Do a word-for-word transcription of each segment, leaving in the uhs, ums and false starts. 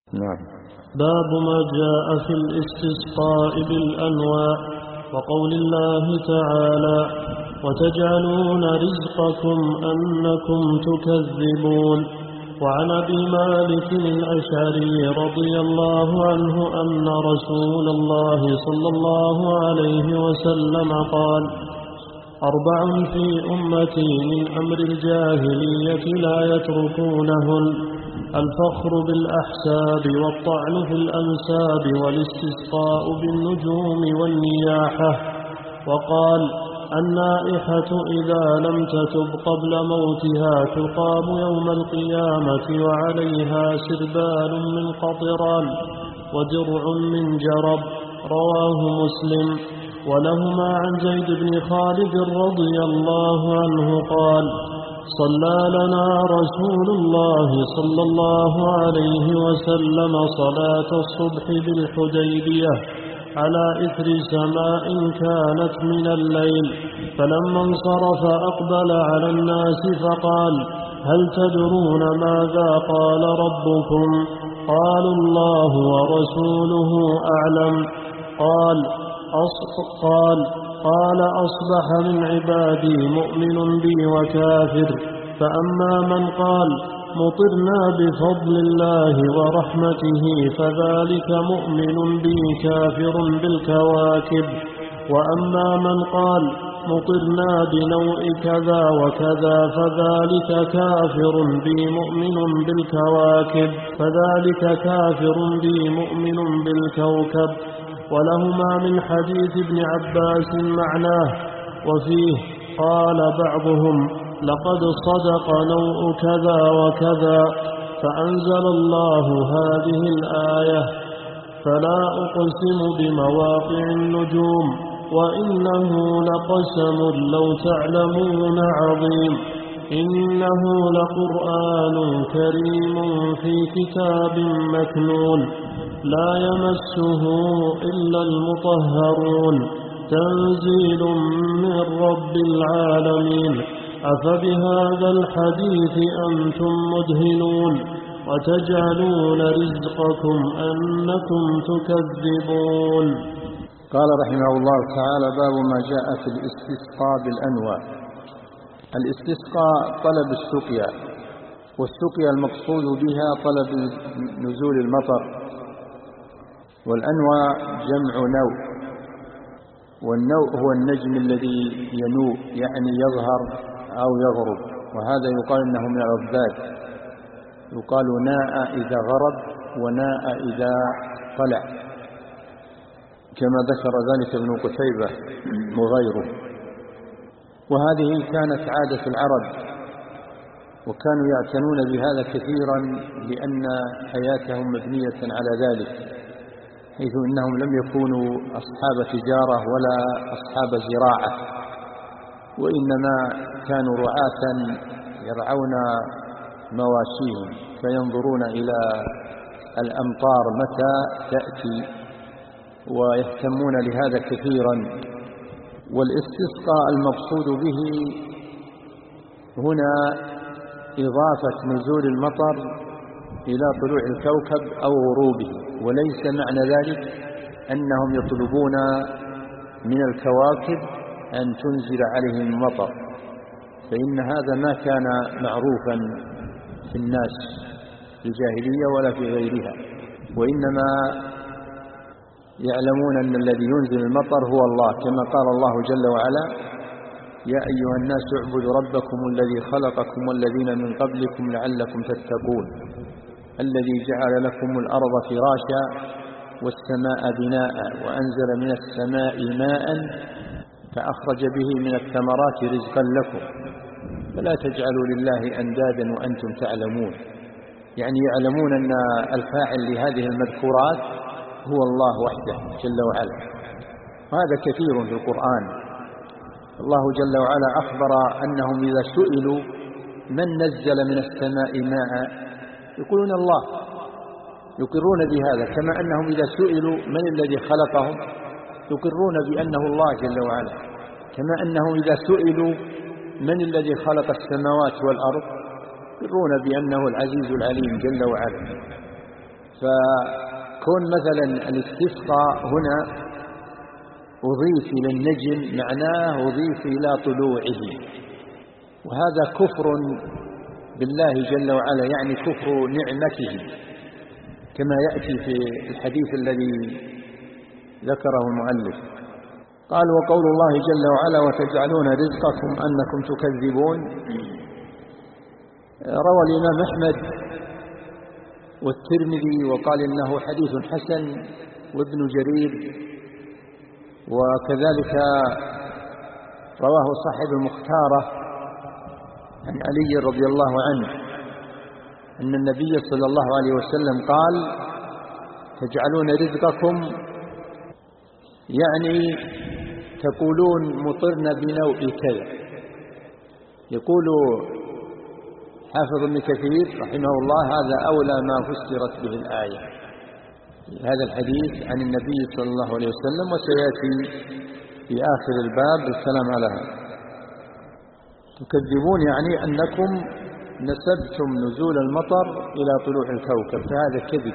نعم. باب ما جاء في الاستسقاء بالأنواع، وقول الله تعالى: وتجعلون رزقكم أنكم تكذبون. وعن أبي مالك الأشعري رضي الله عنه أن رسول الله صلى الله عليه وسلم قال: أربع في أمتي من أمر الجاهلية لا يتركونهن: الفخر بالأحساب، والطعن في الأنساب، والاستسقاء بالنجوم، والنياحة. وقال: النائحة إذا لم تتب قبل موتها تقام يوم القيامة وعليها سربال من قطران ودرع من جرب. رواه مسلم. ولهما عن زيد بن خالد رضي الله عنه قال: صلى لنا رسول الله صلى الله عليه وسلم صلاة الصبح بالحديبية على إثر سماء كانت من الليل، فلما انصرف أقبل على الناس فقال: هل تدرون ماذا قال ربكم؟ قالوا: الله ورسوله أعلم. قال: قال قال أصبح من عبادي مؤمن بي وكافر، فأما من قال: مطرنا بفضل الله ورحمته، فذلك مؤمن بي كافر بالكواكب. وأما من قال: مطرنا بنوء كذا وكذا، فذلك كافر بي مؤمن بالكواكب فذلك كافر بي مؤمن بالكوكب. ولهما من حديث ابن عباس معناه، وفيه قال بعضهم: لقد صدق نوء كذا وكذا، فأنزل الله هذه الآية: فلا أقسم بمواقع النجوم وإنه لقسم لو تعلمون عظيم، إنه لقرآن كريم في كتاب مكنون لا يمسه إلا المطهرون، تنزيل من رب العالمين. أفبهذا الحديث أنتم مدهنون، وتجعلون رزقكم أنكم تكذبون. قال رحمه الله تعالى: باب ما جاء في الاستسقاء بالأنواع. الاستسقاء طلب السقيا، والسقيا المقصود بها طلب نزول المطر، والأنواع جمع نوء، والنوء هو النجم الذي ينوء يعني يظهر أو يغرب، وهذا يقال إنه من العباد، يقال ناء إذا غرب وناء إذا طلع، كما ذكر ذلك ابن قتيبة وغيره. وهذه كانت عادة العرب، وكانوا يعتنون بهذا كثيرا لأن حياتهم مبنية على ذلك، حيث إنهم لم يكونوا أصحاب تجارة ولا أصحاب زراعة، وإنما كانوا رعاة يرعون مواشيهم، فينظرون إلى الأمطار متى تأتي، ويهتمون لهذا كثيرا. والاستسقاء المقصود به هنا إضافة نزول المطر إلى طلوع الكوكب أو غروبه، وليس معنى ذلك أنهم يطلبون من الكواكب أن تنزل عليهم المطر، فإن هذا ما كان معروفا في الناس في الجاهلية ولا في غيرها، وإنما يعلمون أن الذي ينزل المطر هو الله، كما قال الله جل وعلا: يا أيها الناس اعبدوا ربكم الذي خلقكم والذين من قبلكم لعلكم تتقون، الذي جعل لكم الأرض فراشا والسماء بناء وأنزل من السماء ماء فأخرج به من الثمرات رزقا لكم فلا تجعلوا لله أندادا وأنتم تعلمون. يعني يعلمون أن الفاعل لهذه المذكورات هو الله وحده جل وعلا، وهذا كثير في القرآن. الله جل وعلا أخبر أنهم إذا سئلوا من نزل من السماء ماء يقولون الله، يقرون بهذا، كما أنهم إذا سئلوا من الذي خلقهم يقرون بأنه الله جل وعلا، كما أنهم إذا سئلوا من الذي خلق السماوات والأرض يقرون بأنه العزيز العليم جل وعلا. فكون مثلا الاستسقاء هنا أضيف إلى النجم معناه أضيف إلى طلوعه، وهذا كفر بالله جل وعلا، يعني كفر نعمته كما يأتي في الحديث الذي ذكره المؤلف. قال: وقول الله جل وعلا: وتجعلون رزقكم أنكم تكذبون. روى الإمام أحمد والترمذي وقال إنه حديث حسن، وابن جرير، وكذلك رواه صاحب المختارة عن علي رضي الله عنه أن النبي صلى الله عليه وسلم قال: تجعلون رزقكم، يعني تقولون مطرنا بنوء كذا. يقول حافظ ابن كثير رحمه الله: هذا أولى ما فسرت به الآية، هذا الحديث عن النبي صلى الله عليه وسلم، وسيأتي في آخر الباب الكلام على هذا. تكذبون يعني أنكم نسبتم نزول المطر إلى طلوع الكوكب، فهذا كذب،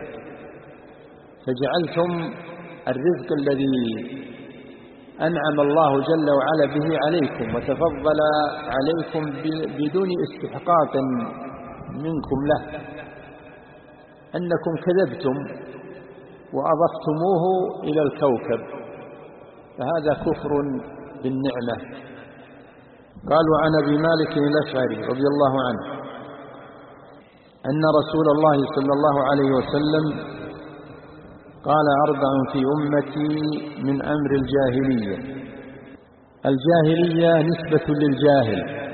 فجعلتم الرزق الذي أنعم الله جل وعلا به عليكم وتفضل عليكم بدون استحقاق منكم له، أنكم كذبتم وأضفتموه إلى الكوكب، فهذا كفر بالنعمة. قال: وعن أبي مالك الأشعري رضي الله عنه أن رسول الله صلى الله عليه وسلم قال: أربع في أمتي من أمر الجاهلية. الجاهلية نسبة للجاهل،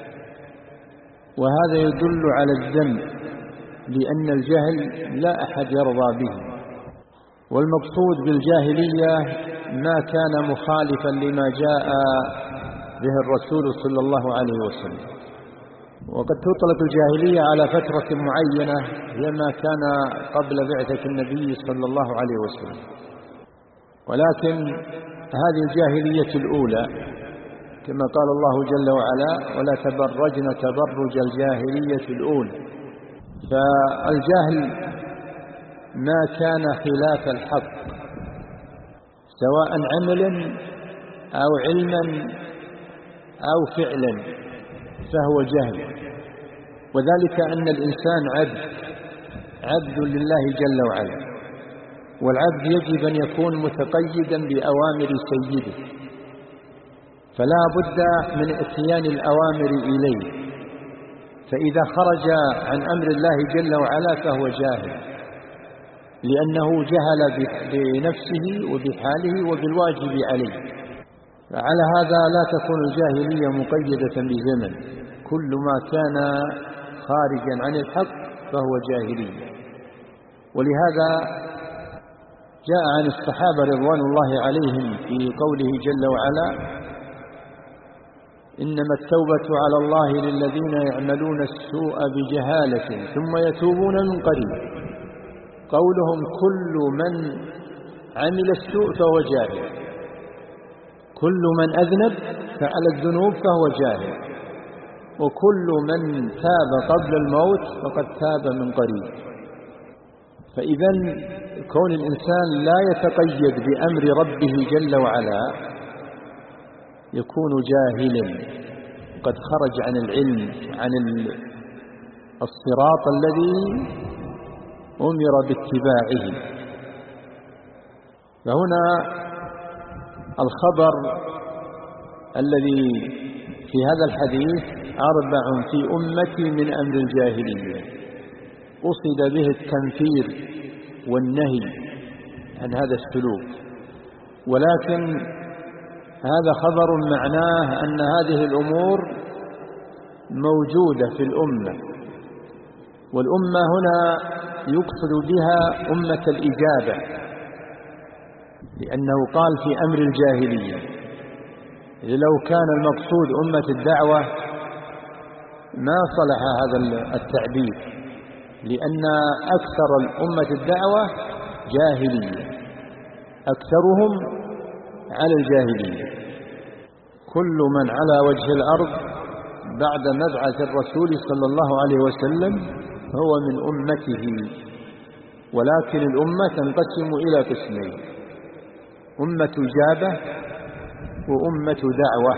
وهذا يدل على الذنب، لأن الجهل لا أحد يرضى به، والمقصود بالجاهلية ما كان مخالفا لما جاء به الرسول صلى الله عليه وسلم. وقد تطلق الجاهلية على فترة معينة هي ما كان قبل بعثة النبي صلى الله عليه وسلم، ولكن هذه الجاهلية الأولى كما قال الله جل وعلا: ولا تبرجن تبرج الجاهلية الأولى. فالجهل ما كان خلاف الحق سواء عملا أو علما أو فعلا فهو جهل، وذلك أن الإنسان عبد عبد لله جل وعلا، والعبد يجب أن يكون متقيدا بأوامر سيده، فلا بد من اتيان الأوامر إليه، فإذا خرج عن أمر الله جل وعلا فهو جاهل، لأنه جهل بنفسه وبحاله وبالواجب عليه. فعلى هذا لا تكون الجاهلية مقيدة بزمن، كل ما كان خارجا عن الحق فهو جاهلية. ولهذا جاء عن الصحابة رضوان الله عليهم في قوله جل وعلا: إنما التوبة على الله للذين يعملون السوء بجهالة ثم يتوبون من قريب. قولهم كل من عمل السوء فهو جاهل، كل من أذنب فعل الذنوب فهو جاهل، وكل من تاب قبل الموت فقد تاب من قريب. فإذا كون الإنسان لا يتقيد بأمر ربه جل وعلا يكون جاهلا، قد خرج عن العلم، عن الصراط الذي أمر باتباعه. فهنا الخبر الذي في هذا الحديث: أربع في أمتي من أمر الجاهلية، قصد به التنفير والنهي عن هذا السلوك، ولكن هذا خبر معناه أن هذه الأمور موجودة في الأمة، والأمة هنا يقصد بها أمة الإجابة، لأنه قال في أمر الجاهلية. لو كان المقصود أمة الدعوة ما صلح هذا التعبير، لأن أكثر الأمة الدعوة جاهلية، أكثرهم على الجاهلية. كل من على وجه الأرض بعد مبعث الرسول صلى الله عليه وسلم هو من أمته، ولكن الأمة تنقسم إلى قسمين: أمة إجابة وأمة دعوة.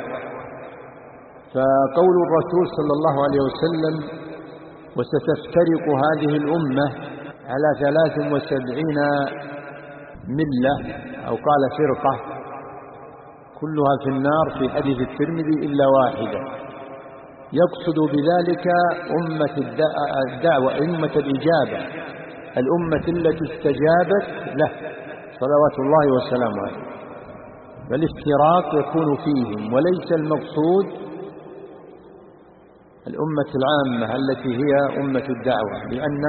فقول الرسول صلى الله عليه وسلم: وستفترق هذه الأمة على ثلاث وسبعين ملة، أو قال فرقة، كلها في النار في حديث الترمذي إلا واحدة، يقصد بذلك أمة الدعوة، أمة الإجابة، الأمة التي استجابت له صلوات الله وسلامه عليه. فالافتراق يكون فيهم، وليس المقصود الأمة العامة التي هي أمة الدعوة، لأن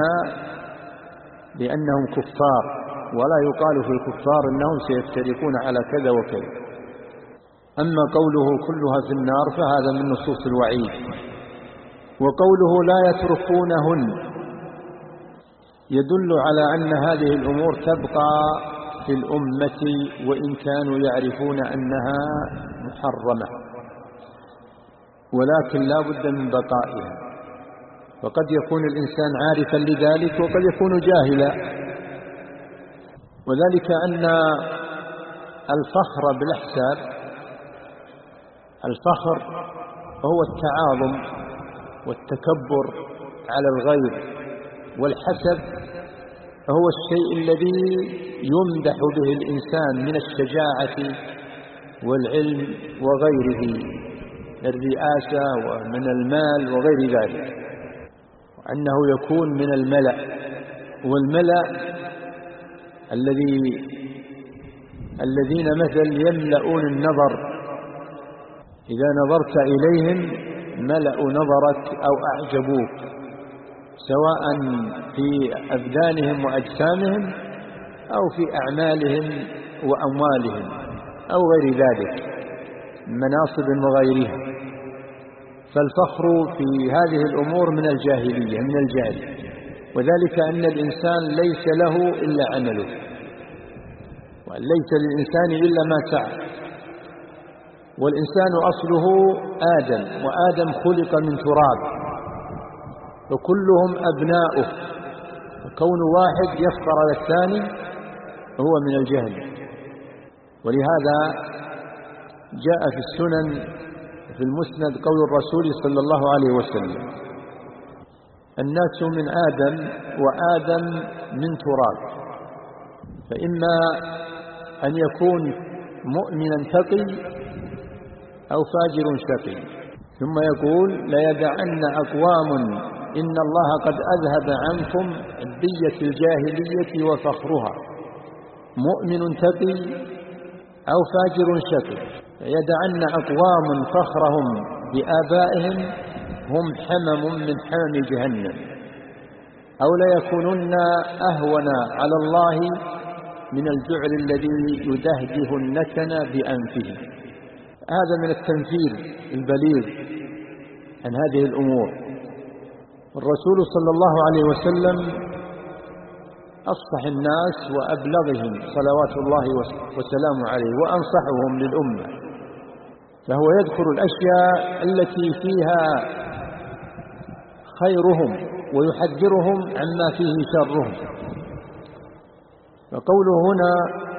لأنهم كفار، ولا يقال في الكفار أنهم سيفترقون على كذا وكذا. أما قوله كلها في النار فهذا من نصوص الوعيد. وقوله لا يتركونهن يدل على أن هذه الأمور تبقى في الأمة وإن كانوا يعرفون أنها محرمة، ولكن لا بد من بقائها. وقد يكون الإنسان عارفا لذلك وقد يكون جاهلا، وذلك أن الفخر بالأحساب، الفخر هو التعاظم والتكبر على الغير، والحسب هو الشيء الذي يمدح به الإنسان من الشجاعة والعلم وغيره، الرئاسة ومن المال وغير ذلك، وأنه يكون من الملأ. والملأ الذي الذين مثل يملؤون النظر، إذا نظرت إليهم ملأوا نظرك أو أعجبوك، سواء في أبدانهم وأجسامهم أو في أعمالهم وأموالهم أو غير ذلك، مناصب وغيرها. فالفخر في هذه الأمور من الجاهلية، من الجهل، وذلك أن الإنسان ليس له إلا عمله، وليس للإنسان إلا ما سعى. والإنسان أصله آدم، وآدم خلق من تراب، وكلهم أبناؤه، وكون واحد يفخر على الثاني هو من الجهل. ولهذا جاء في السنن في المسند قول الرسول صلى الله عليه وسلم: الناس من آدم وآدم من تراب، فإما أن يكون مؤمنا تقي أو فاجر شقي. ثم يقول: ليدعن أقوام إن الله قد أذهب عنكم عبية الجاهلية وفخرها، مؤمن تقي أو فاجر شقي. يدعن أقوام فخرهم بآبائهم هم حمم من حمم جهنم، أو ليكونن أهون على الله من الجعل الذي يدهده النتن بأنفه. هذا من التنفير البليغ عن هذه الأمور. الرسول صلى الله عليه وسلم أفصح الناس وأبلغهم صلوات الله وسلامه عليه، وأنصحهم للأمة، فهو يذكر الأشياء التي فيها خيرهم ويحذرهم عما فيه شرهم. فقوله هنا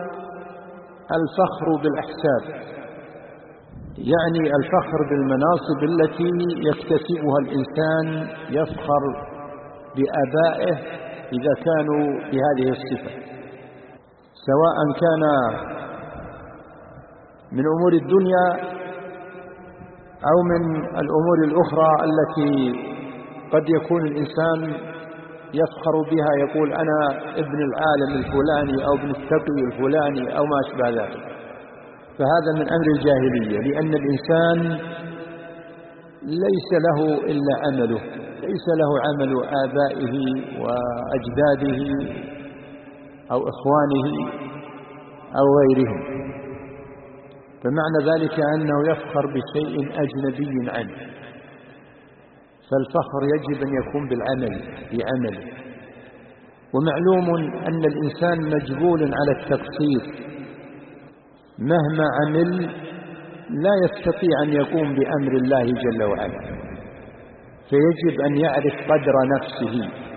الفخر بالأحساب، يعني الفخر بالمناصب التي يكتسبها الإنسان، يفخر بآبائه إذا كانوا بهذه الصفة، سواء كان من أمور الدنيا أو من الأمور الأخرى التي قد يكون الإنسان يفخر بها، يقول أنا ابن العالم الفلاني أو ابن التقي الفلاني أو ما أشبه ذلك. فهذا من أمر الجاهلية، لأن الإنسان ليس له إلا عمله، ليس له عمل آبائه وأجداده أو إخوانه أو غيرهم. فمعنى ذلك أنه يفخر بشيء أجنبي عنه. فالفخر يجب أن يكون بالعمل، بعمله. ومعلوم أن الإنسان مجبول على التقصير، مهما عمل لا يستطيع أن يقوم بأمر الله جل وعلا، فيجب أن يعرف قدر نفسه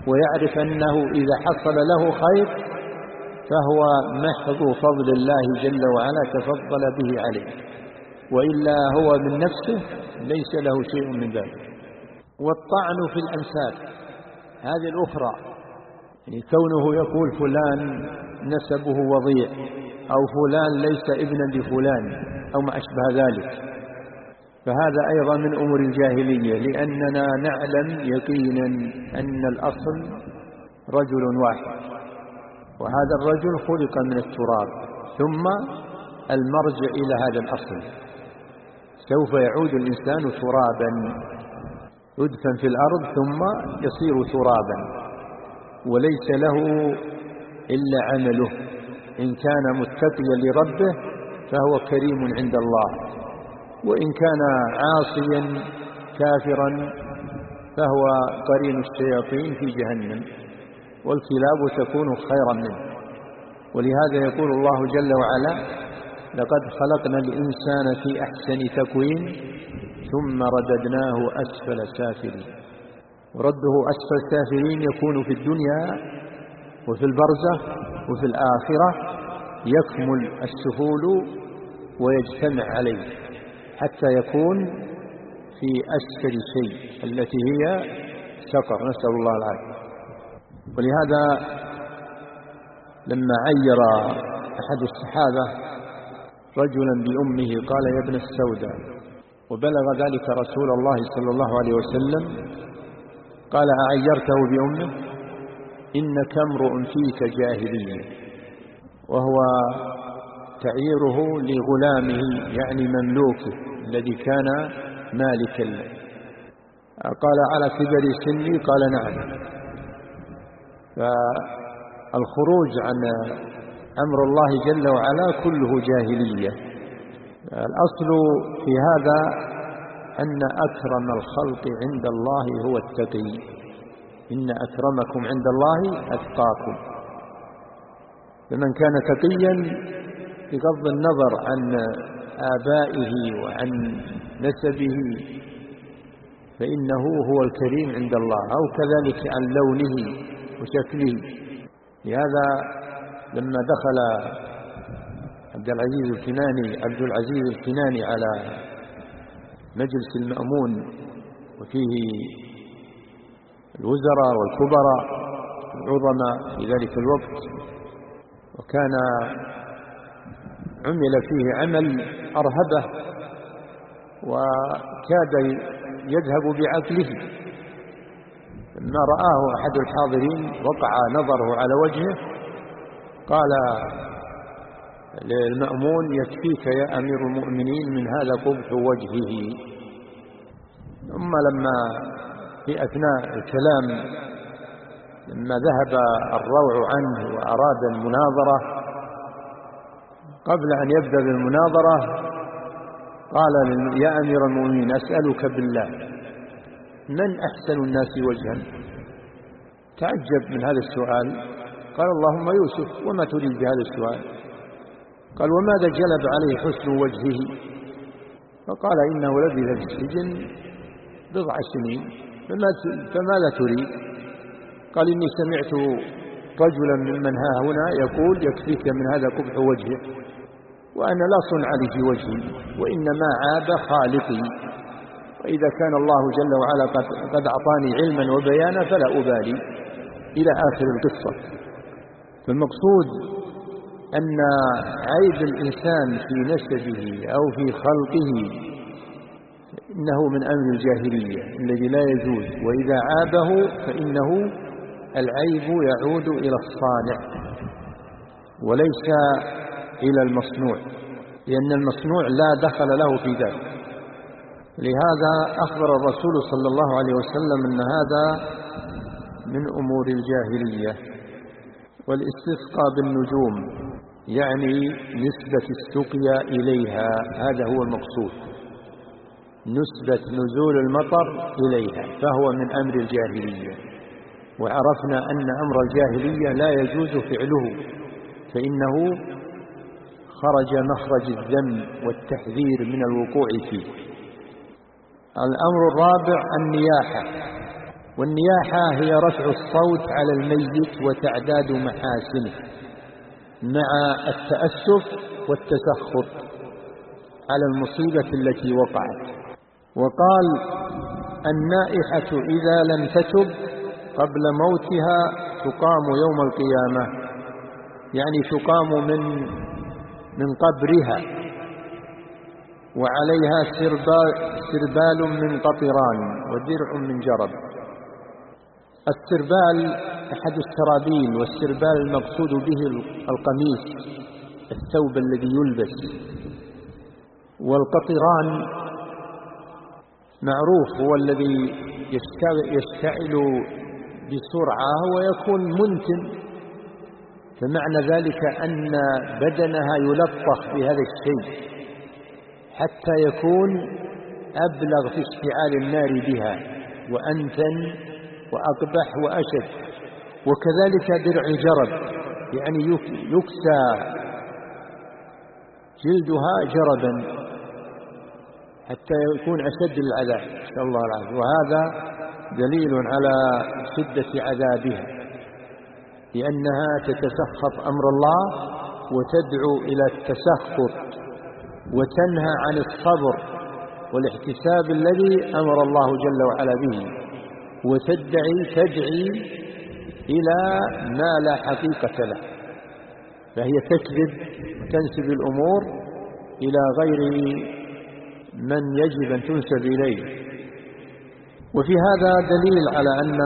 ويعرف أنه إذا حصل له خير فهو محض فضل الله جل وعلا تفضل به عليه، وإلا هو من نفسه ليس له شيء من ذلك. والطعن في الأنساب هذه الأخرى، يعني كونه يقول فلان نسبه وضيع أو فلان ليس ابنا لفلان أو ما أشبه ذلك، فهذا أيضا من أمور الجاهلية، لأننا نعلم يقينا أن الأصل رجل واحد، وهذا الرجل خلق من التراب، ثم المرجع إلى هذا الأصل. سوف يعود الإنسان ترابا، يدفن في الأرض ثم يصير ترابا، وليس له إلا عمله. إن كان متقيا لربه فهو كريم عند الله، وإن كان عاصيا كافرا فهو قرين الشياطين في جهنم، والكلاب تكون خيرا منه. ولهذا يقول الله جل وعلا: لقد خلقنا الإنسان في أحسن تقويم ثم رددناه أسفل سافلين. ورده أسفل سافلين يكون في الدنيا وفي البرزخ وفي الآخرة، يكمل السفول ويجتمع عليه حتى يكون في أسفل شيء التي هي سقر، نسأل الله العافية. ولهذا لما عير أحد الصحابة رجلا بأمه قال: يا ابن السوداء، وبلغ ذلك رسول الله صلى الله عليه وسلم قال: أعيرته بأمه؟ إنك امرؤ فيك جاهلية. وهو تعييره لغلامه يعني مملوكه الذي كان مالكا له. قال: على كبر سني؟ قال: نعم. فالخروج عن أمر الله جل وعلا كله جاهلية. الأصل في هذا أن أكرم الخلق عند الله هو التقي، إن أكرمكم عند الله أتقاكم. فمن كان تقيا بغض النظر عن آبائه وعن نسبه فإنه هو الكريم عند الله، أو كذلك عن لونه وشكله. لهذا لما دخل عبد العزيز الكناني عبد العزيز الكناني على مجلس المأمون وفيه الوزراء والكبراء العظماء في ذلك الوقت، وكان عمل فيه عمل أرهبه وكاد يذهب بعقله، لما رآه أحد الحاضرين وقع نظره على وجهه قال للمأمون: يكفيك يا أمير المؤمنين من هذا قبح وجهه. ثم لما في أثناء الكلام لما ذهب الروع عنه وأراد المناظرة، قبل أن يبدأ بالمناظرة قال: يا أمير المؤمنين، أسألك بالله، من أحسن الناس وجها؟ تعجب من هذا السؤال، قال: اللهم يوسف. وما تريد بهذا السؤال؟ قال: وماذا جلب عليه حسن وجهه؟ فقال: إنه لبث في السجن بضع سنين، فماذا تريد؟ قال: إني سمعت رجلا ممن ها هنا يقول: يكفيك من هذا قبح وجهه، وأنا لا صنع لي في وجهي، وإنما عاب خالقي، وإذا كان الله جل وعلا قد, قد أعطاني علما وبيانا فلا أبالي، إلى آخر القصة. فالمقصود أن عيب الإنسان في نسبه أو في خلقه إنه من أمر الجاهلية الذي لا يجوز، وإذا عابه فإنه العيب يعود إلى الصانع وليس إلى المصنوع، لأن المصنوع لا دخل له في ذلك. لهذا أخبر الرسول صلى الله عليه وسلم أن هذا من أمور الجاهلية. والاستسقاء بالنجوم يعني نسبة السقيا إليها، هذا هو المقصود، نسبة نزول المطر إليها، فهو من أمر الجاهلية. وعرفنا أن أمر الجاهلية لا يجوز فعله، فإنه خرج مخرج الذم والتحذير من الوقوع فيه. الأمر الرابع النياحة، والنياحة هي رفع الصوت على الميت وتعداد محاسنه مع التأسف والتسخط على المصيبة التي وقعت. وقال النائحة إذا لم تتب قبل موتها تقام يوم القيامة، يعني تقام من من قبرها وعليها سربال, سربال من قطران ودرع من جرب. السربال أحد السرابيل، والسربال المقصود به القميص الثوب الذي يلبس، والقطران معروف هو الذي يشتعل بسرعة ويكون منتن، فمعنى ذلك أن بدنها يلطخ بهذا الشيء حتى يكون أبلغ في اشتعال النار بها وأنتن وأقبح وأشد. وكذلك درع جرب، يعني يكسى جلدها جربا حتى يكون أشد العذاب، نسأل الله العافية. وهذا دليل على شدة عذابها، لأنها تتسخط أمر الله وتدعو إلى التسخط وتنهى عن الصبر والاحتساب الذي أمر الله جل وعلا به، وتدعي تدعي إلى ما لا حقيقة له، فهي تكذب وتنسب الأمور إلى غير من يجب أن تنسب إليه. وفي هذا دليل على أن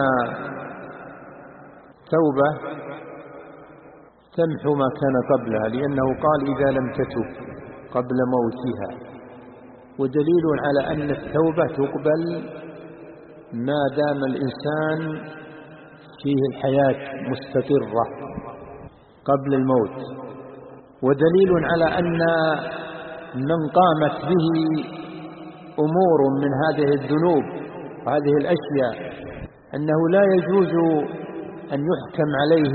التوبة تمحو ما كان قبلها، لأنه قال إذا لم تتب قبل موتها، ودليل على أن التوبة تقبل ما دام الإنسان فيه الحياة مستقرة قبل الموت، ودليل على أن من قامت به أمور من هذه الذنوب وهذه الأشياء أنه لا يجوز أن يحكم عليه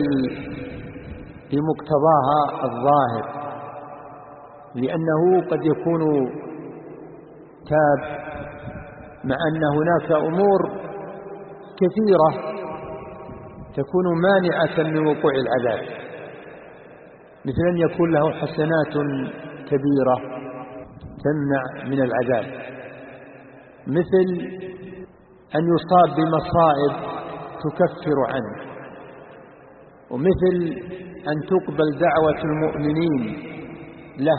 بمقتضاها الظاهر، لأنه قد يكون تاب مع أن هناك أمور كثيرة تكون مانعة من وقوع العذاب، مثل أن يكون له حسنات كبيرة تمنع من العذاب، مثل أن يصاب بمصائب تكفر عنه، ومثل أن تقبل دعوة المؤمنين له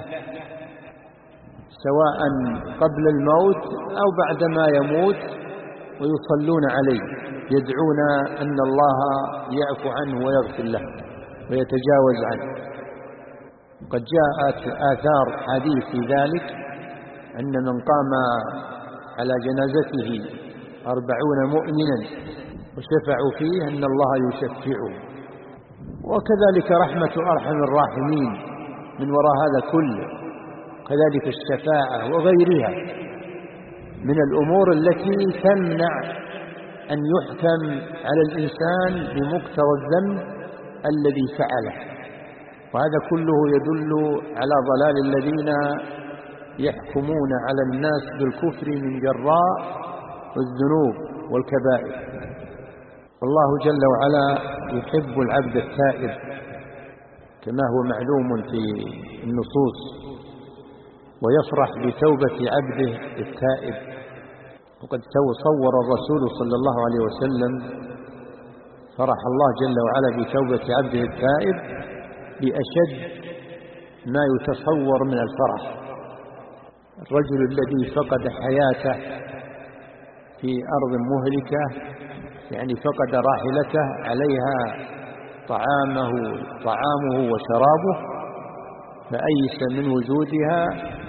سواء قبل الموت أو بعدما يموت، ويصلون عليه يدعون أن الله يعفو عنه ويغفر له ويتجاوز عنه. قد جاءت آثار حديث في ذلك أن من قام على جنازته أربعون مؤمنا وشفعوا فيه أن الله يشفعه. وكذلك رحمة أرحم الراحمين من وراء هذا كله، كذلك الشفاعة وغيرها من الأمور التي تمنع أن يحكم على الإنسان بمقتضى الذنب الذي فعله. وهذا كله يدل على ضلال الذين يحكمون على الناس بالكفر من جراء الذنوب والكبائر. الله جل وعلا يحب العبد التائب كما هو معلوم في النصوص، ويفرح بتوبة عبده التائب. وقد صور الرسول صلى الله عليه وسلم فرح الله جل وعلا بتوبة عبده التائب بأشد ما يتصور من الفرح. الرجل الذي فقد حياته في أرض مهلكة، يعني فقد راحلته عليها طعامه طعامه وشرابه، فأيس من وجودها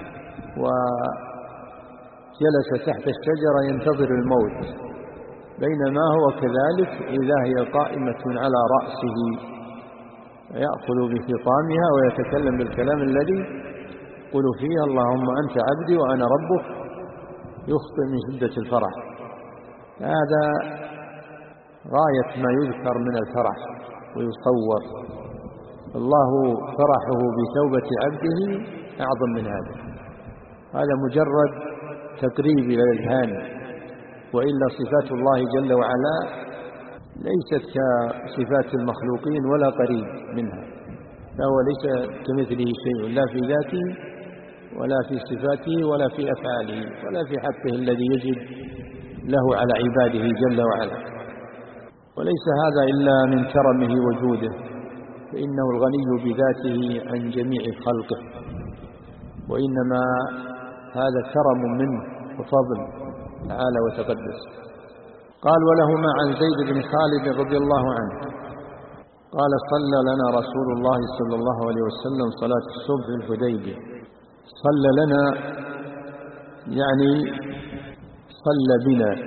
وجلس تحت الشجرة ينتظر الموت، بينما هو كذلك إذا هي قائمة على رأسه يأخذ بخطامها ويتكلم بالكلام الذي يقول فيه اللهم أنت عبدي وأنا ربك، يخطئ من شدة الفرح. هذا غاية ما يذكر من الفرح ويصور. الله فرحه بتوبة عبده أعظم من هذا. هذا مجرد تقريب إلى الأذهان وإلا صفات الله جل وعلا ليست كصفات المخلوقين ولا قريب منها، فهو ليس كمثله شيء لا في ذاته ولا في صفاته ولا في أفعاله ولا في حقه الذي يجب له على عباده جل وعلا. وليس هذا إلا من كرمه وجوده، فإنه الغني بذاته عن جميع خلقه، وإنما هذا كرم منه وفضل تعالى وتقدس. قال: ولهما عن زيد بن خالد رضي الله عنه قال: صلى لنا رسول الله صلى الله عليه وسلم صلاة الصبح في الحديبية. صلى لنا يعني صلى بنا،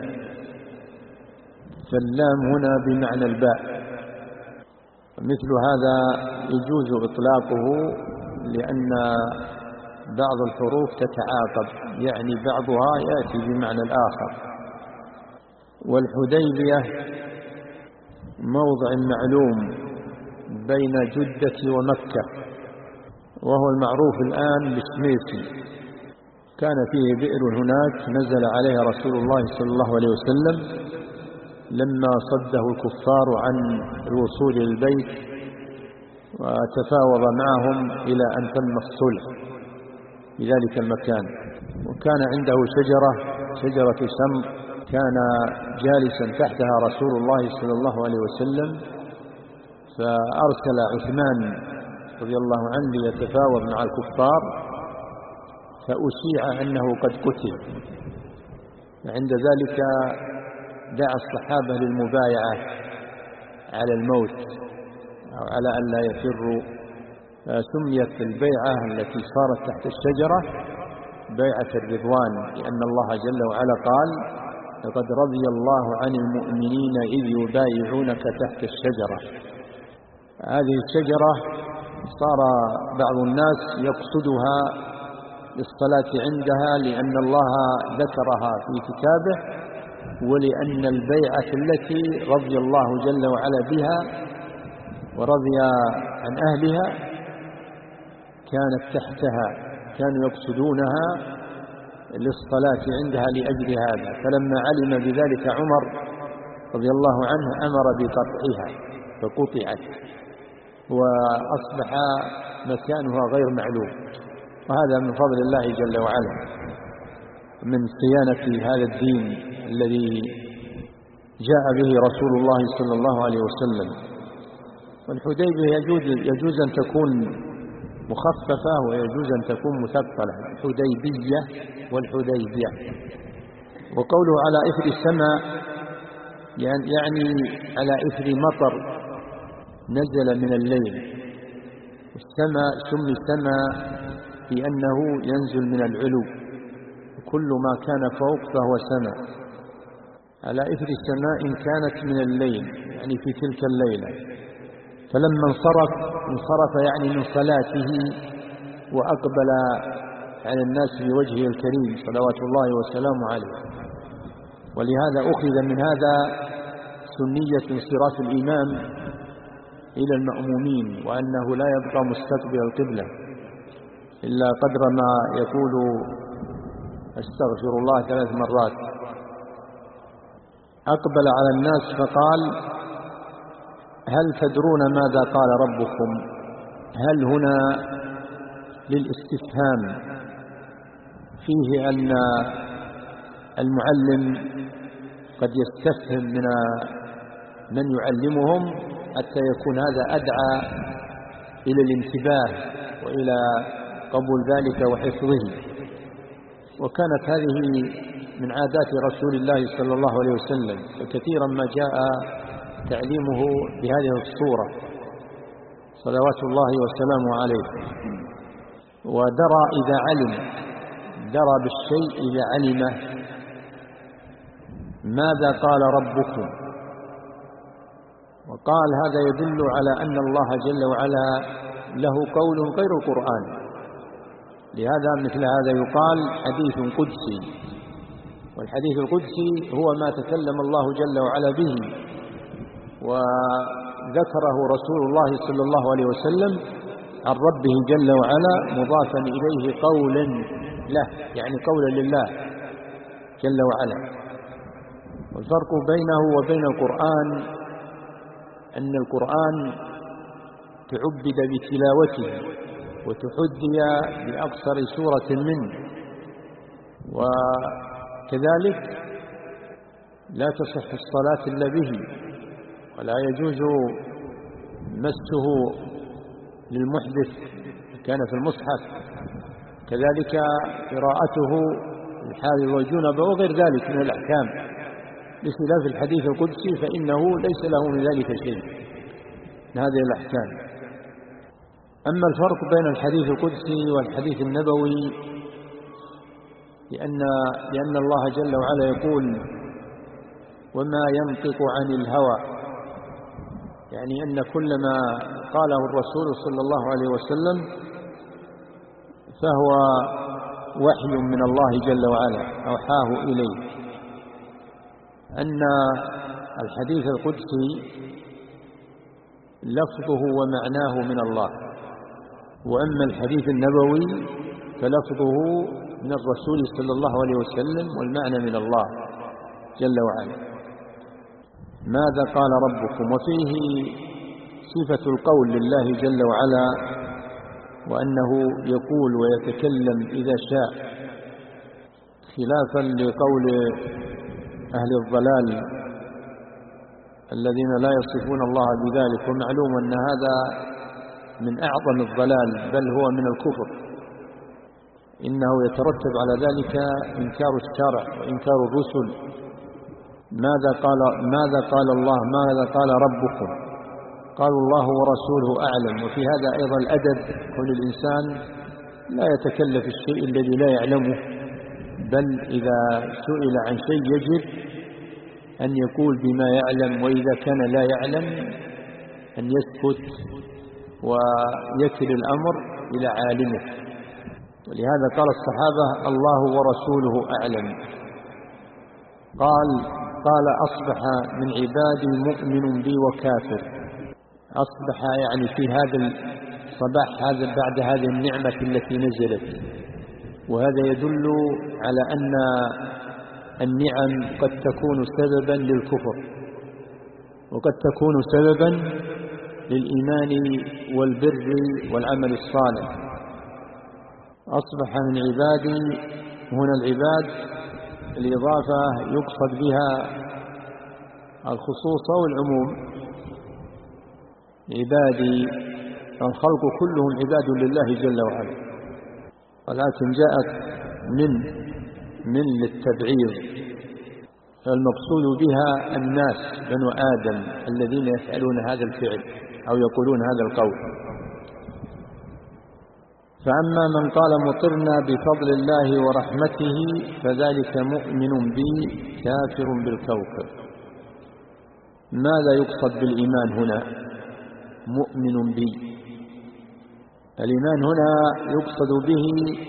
فاللام هنا بمعنى الباء، مثل هذا يجوز إطلاقه لأن بعض الحروف تتعاقب، يعني بعضها يأتي بمعنى الآخر. والحديبية موضع معلوم بين جدة ومكة، وهو المعروف الآن بسميسي. كان فيه بئر هناك نزل عليها رسول الله صلى الله عليه وسلم لما صده الكفار عن الوصول للبيت، وتفاوض معهم إلى أن تم الصلح في ذلك المكان. وكان عنده شجرة شجرة سمر، كان جالسا تحتها رسول الله صلى الله عليه وسلم، فأرسل عثمان رضي الله عنه ليتفاوض مع الكفار، فأشيع أنه قد قتل. عند ذلك دعا الصحابة للمبايعة على الموت أو على أن لا يفروا، فسميت البيعة التي صارت تحت الشجرة بيعة الرضوان، لأن الله جل وعلا قال: لقد رضي الله عن المؤمنين إذ يبايعونك تحت الشجرة. هذه الشجرة صار بعض الناس يقصدها للصلاة عندها، لأن الله ذكرها في كتابه، ولأن البيعة التي رضي الله جل وعلا بها ورضي عن أهلها كانت تحتها، كانوا يقصدونها للصلاة عندها لأجل هذا. فلما علم بذلك عمر رضي الله عنه أمر بقطعها فقطعت، وأصبح مكانها غير معلوم. وهذا من فضل الله جل وعلا، من صيانة هذا الدين الذي جاء به رسول الله صلى الله عليه وسلم. والحديبية يجوز, يجوز أن تكون مخففة ويجوز أن تكون مثقلة، الحديبية والحديبية. وقوله على إثر السماء يعني على إثر مطر نزل من الليل. السماء سمي السماء لأنه ينزل من العلو، كل ما كان فوق فهو سماء. على إثر السماء إن كانت من الليل يعني في تلك الليلة. فلما انصرف انصرف يعني من صلاته وأقبل على الناس بوجهه الكريم صلوات الله وسلامه عليه. ولهذا أخذ من هذا سنية انصراف الإمام إلى المأمومين، وأنه لا يبقى مستقبل القبلة إلا قدر ما يقول استغفر الله ثلاث مرات. أقبل على الناس فقال: هل تدرون ماذا قال ربكم؟ هل هنا للاستفهام، فيه أن المعلم قد يستفهم من من يعلمهم حتى يكون هذا أدعى إلى الانتباه وإلى قبول ذلك وحفظه. وكانت هذه من عادات رسول الله صلى الله عليه وسلم، وكثيرا ما جاء تعليمه بهذه الصورة صلوات الله وسلامه عليه. ودرى إذا علم، درى بالشيء إذا علمه. ماذا قال ربكم؟ وقال هذا يدل على أن الله جل وعلا له قول غير القرآن، لهذا مثل هذا يقال حديث قدسي. والحديث القدسي هو ما تكلم الله جل وعلا به وذكره رسول الله صلى الله عليه وسلم عن ربه جل وعلا مضافا إليه قولا له، يعني قولا لله جل وعلا. والفرق بينه وبين القرآن أن القرآن تعبد بتلاوته وتحدي بأقصر سورة منه، وكذلك لا تصح الصلاة إلا به، ولا يجوز مسه للمحدث كان في المصحف، كذلك قراءته الحائض والجنب وغير ذلك من الأحكام، بخلاف الحديث القدسي فإنه ليس له من ذلك شيء من هذه الأحكام. أما الفرق بين الحديث القدسي والحديث النبوي لأن, لأن الله جل وعلا يقول وما ينطق عن الهوى، يعني أن كل ما قاله الرسول صلى الله عليه وسلم فهو وحي من الله جل وعلا أوحاه إليه. أن الحديث القدسي لفظه ومعناه من الله، وأما الحديث النبوي فلفظه من الرسول صلى الله عليه وسلم والمعنى من الله جل وعلا. ماذا قال ربكم؟ وفيه صفة القول لله جل وعلا، وأنه يقول ويتكلم إذا شاء، خلافا لقول أهل الضلال الذين لا يصفون الله بذلك. ومعلوم أن هذا من أعظم الضلال، بل هو من الكفر، إنه يترتب على ذلك إنكار الشرع وإنكار الرسل. ماذا قال ماذا قال الله؟ ماذا قال ربكم؟ قالوا الله ورسوله أعلم. وفي هذا أيضا الأدب، كل الإنسان لا يتكلف الشيء الذي لا يعلمه، بل إذا سئل عن شيء يجب أن يقول بما يعلم، وإذا كان لا يعلم أن يسكت ويكل الأمر إلى عالمه. ولهذا قال الصحابة الله ورسوله أعلم. قال قال أصبح من عبادي مؤمن بي وكافر. أصبح يعني في هذا الصباح، هذا بعد هذه النعمة التي نزلت، وهذا يدل على أن النعم قد تكون سببا للكفر، وقد تكون سببا للإيمان والبر والعمل الصالح. أصبح من عبادي، هنا العباد الإضافة يقصد بها الخصوص والعموم. عبادي الخلق كلهم عباد لله جل وعلا، ولكن جاءت من من للتبعيض، فالمقصود بها الناس بنو آدم الذين يفعلون هذا الفعل أو يقولون هذا القول. فأما من قال مطرنا بفضل الله ورحمته فذلك مؤمن بي كافر بالكوكب. ماذا يقصد بالإيمان هنا؟ مؤمن بي. الإيمان هنا يقصد به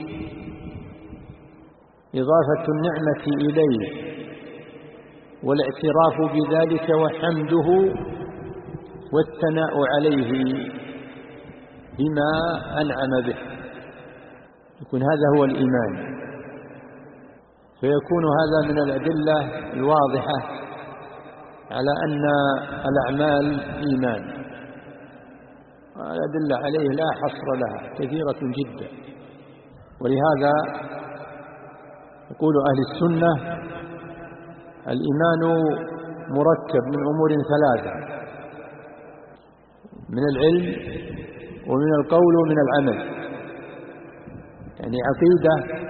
إضافة النعمة إليه والاعتراف بذلك وحمده والثناء عليه بما أنعم به، يكون هذا هو الإيمان. فيكون هذا من الأدلة الواضحة على أن الأعمال إيمان، الأدلة عليه لا حصر لها، كثيرة جدا. ولهذا يقول أهل السنة الإيمان مركب من أمور ثلاثة: من العلم ومن القول ومن العمل، يعني عقيدة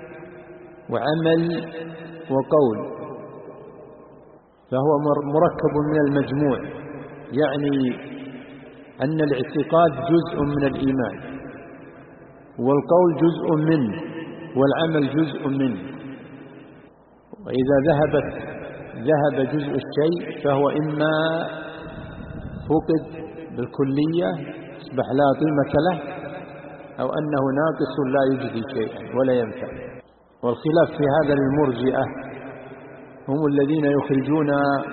وعمل وقول، فهو مركب من المجموع، يعني أن الاعتقاد جزء من الإيمان، والقول جزء منه، والعمل جزء منه. وإذا ذهبت ذهب جزء الشيء فهو إما فقد بالكلية أصبح لا قيمة له، أو أنه ناقص لا يجزي شيئا ولا ينفع. والخلاف في هذا للمرجئة، هم الذين يخرجون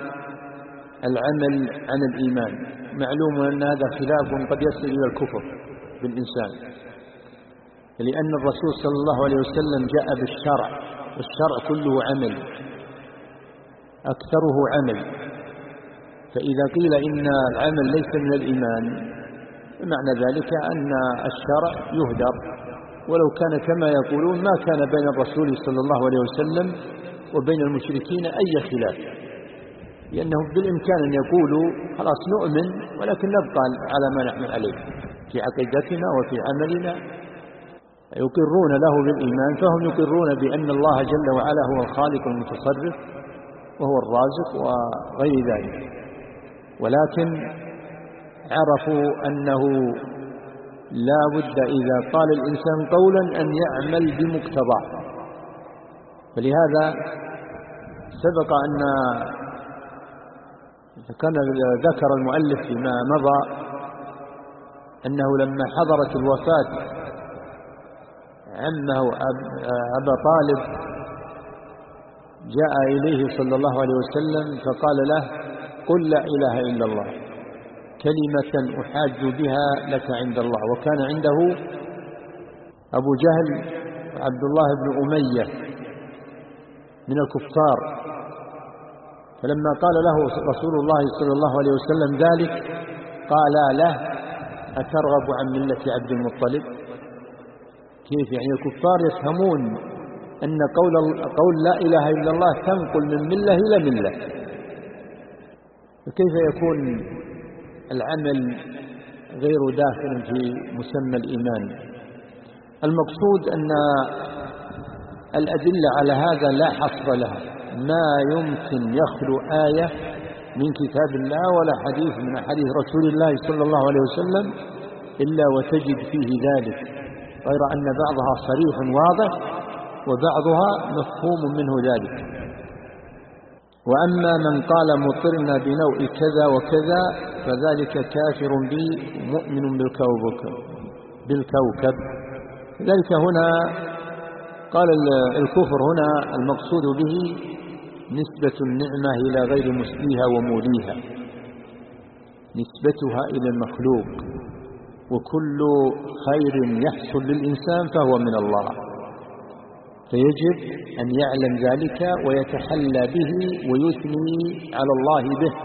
العمل عن الإيمان. معلوم أن هذا خلاف قد يصل إلى الكفر بالإنسان، لأن الرسول صلى الله عليه وسلم جاء بالشرع، والشرع كله عمل. أكثره عمل. فإذا قيل إن العمل ليس من الإيمان معنى ذلك أن الشرع يهدر، ولو كان كما يقولون ما كان بين الرسول صلى الله عليه وسلم وبين المشركين أي خلاف، لأنهم بالإمكان أن يقولوا خلاص نؤمن ولكن نبقى على ما نحن عليه في عقيدتنا وفي عملنا، يقرون له بالإيمان، فهم يقرون بأن الله جل وعلا هو الخالق المتصرف وهو الرازق وغير ذلك، ولكن عرفوا أنه لا بد إذا قال الإنسان قولا أن يعمل بمقتضاه. فلهذا سبق أن كان ذكر المؤلف فيما مضى أنه لما حضرت الوفاة عمه أبا طالب جاء إليه صلى الله عليه وسلم فقال له قل لا إله إلا الله كلمة أحاج بها لك عند الله. وكان عنده أبو جهل وعبد الله بن أمية من الكفار، فلما قال له رسول الله صلى الله عليه وسلم ذلك قال له أترغب عن ملة عبد المطلب؟ كيف يعني الكفار يفهمون أن قول, قول لا إله إلا الله تنقل من ملة إلى ملة، فكيف يكون العمل غير داخل في مسمى الإيمان؟ المقصود أن الأدلة على هذا لا حصر لها، ما يمكن يخلو آية من كتاب الله ولا حديث من حديث رسول الله صلى الله عليه وسلم إلا وتجد فيه ذلك، غير أن بعضها صريح واضح وبعضها مفهوم منه ذلك. وأما من قال مطرنا بنوء كذا وكذا فذلك كافر بي مؤمن بالكوكب بالكوكب ذلك هنا قال الكفر هنا المقصود به نسبة النعمة إلى غير مسديها وموليها، نسبتها إلى المخلوق، وكل خير يحصل للإنسان فهو من الله، فيجب أن يعلم ذلك ويتحلى به ويثني على الله به